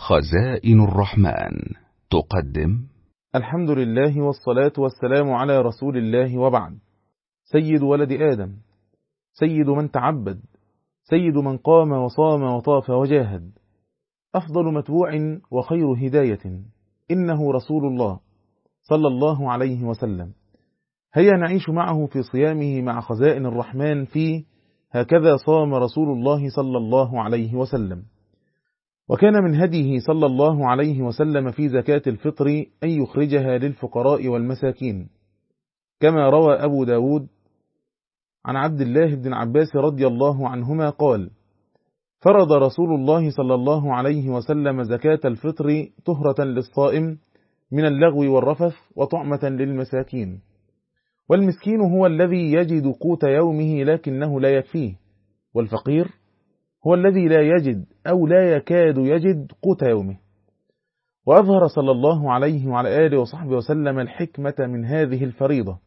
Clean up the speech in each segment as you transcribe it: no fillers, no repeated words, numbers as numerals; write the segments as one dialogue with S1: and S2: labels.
S1: خزائن الرحمن تقدم.
S2: الحمد لله والصلاة والسلام على رسول الله، وبعد. سيد ولد آدم، سيد من تعبد، سيد من قام وصام وطاف وجاهد، أفضل متبوع وخير هداية، إنه رسول الله صلى الله عليه وسلم. هيا نعيش معه في صيامه مع خزائن الرحمن في هكذا صام رسول الله صلى الله عليه وسلم. وكان من هديه صلى الله عليه وسلم في زكاة الفطر أن يخرجها للفقراء والمساكين، كما روى أبو داود عن عبد الله بن عباس رضي الله عنهما قال: فرض رسول الله صلى الله عليه وسلم زكاة الفطر طهرة للصائم من اللغو والرفث وطعمة للمساكين. والمسكين هو الذي يجد قوت يومه لكنه لا يكفيه، والفقير هو الذي لا يجد أو لا يكاد يجد قوت يومه. وأظهر صلى الله عليه وعلى آله وصحبه وسلم الحكمة من هذه الفريضة،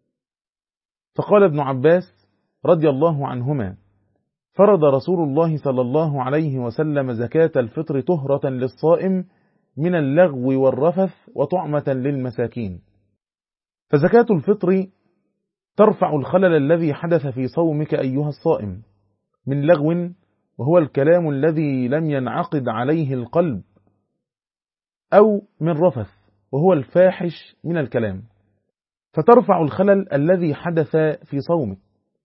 S2: فقال ابن عباس رضي الله عنهما: فرض رسول الله صلى الله عليه وسلم زكاة الفطر طهرة للصائم من اللغو والرفث وطعمة للمساكين. فزكاة الفطر ترفع الخلل الذي حدث في صومك أيها الصائم من لغو، وهو الكلام الذي لم ينعقد عليه القلب، أو من رفث وهو الفاحش من الكلام، فترفع الخلل الذي حدث في صومك.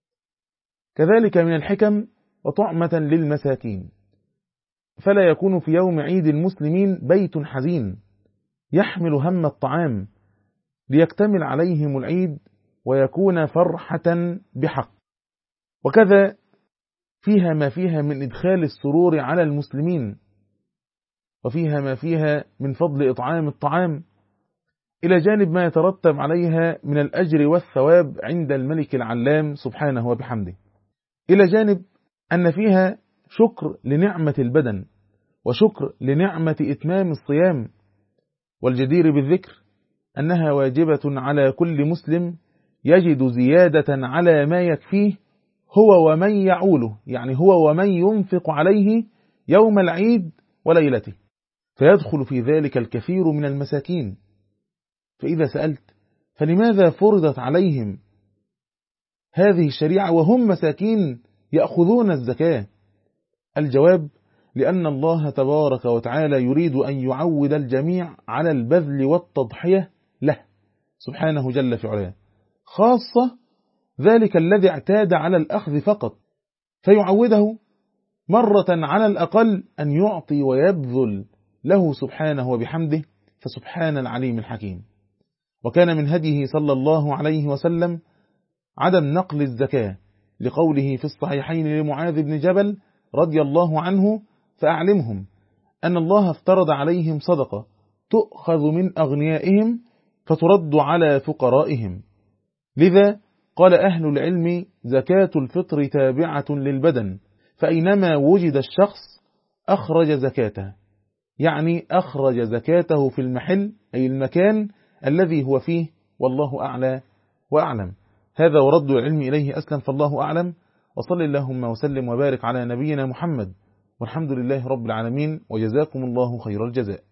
S2: كذلك من الحكم وطعمة للمساكين، فلا يكون في يوم عيد المسلمين بيت حزين يحمل هم الطعام ليكتمل عليهم العيد ويكون فرحة بحق. وكذا فيها ما فيها من إدخال السرور على المسلمين، وفيها ما فيها من فضل إطعام الطعام، إلى جانب ما يترتب عليها من الأجر والثواب عند الملك العلام سبحانه وبحمده، إلى جانب أن فيها شكر لنعمة البدن وشكر لنعمة إتمام الصيام. والجدير بالذكر أنها واجبة على كل مسلم يجد زيادة على ما يكفيه هو ومن يعوله، يعني هو ومن ينفق عليه يوم العيد وليلته، فيدخل في ذلك الكثير من المساكين. فإذا سألت فلماذا فرضت عليهم هذه الشريعة وهم مساكين يأخذون الزكاة؟ الجواب: لأن الله تبارك وتعالى يريد أن يعود الجميع على البذل والتضحية له سبحانه جل في علاه، خاصة ذلك الذي اعتاد على الأخذ فقط، فيعوده مرة على الأقل أن يعطي ويبذل له سبحانه وبحمده، فسبحان العليم الحكيم. وكان من هديه صلى الله عليه وسلم عدم نقل الزكاة، لقوله في الصحيحين لمعاذ بن جبل رضي الله عنه: فأعلمهم أن الله افترض عليهم صدقة تؤخذ من أغنيائهم فترد على فقرائهم. لذا قال أهل العلم: زكاة الفطر تابعة للبدن، فأينما وجد الشخص أخرج زكاته، يعني أخرج زكاته في المحل أي المكان الذي هو فيه، والله أعلى وأعلم. هذا ورد العلم إليه أسلم، فالله أعلم. وصل اللهم وسلم وبارك على نبينا محمد، والحمد لله رب العالمين، وجزاكم الله خير الجزاء.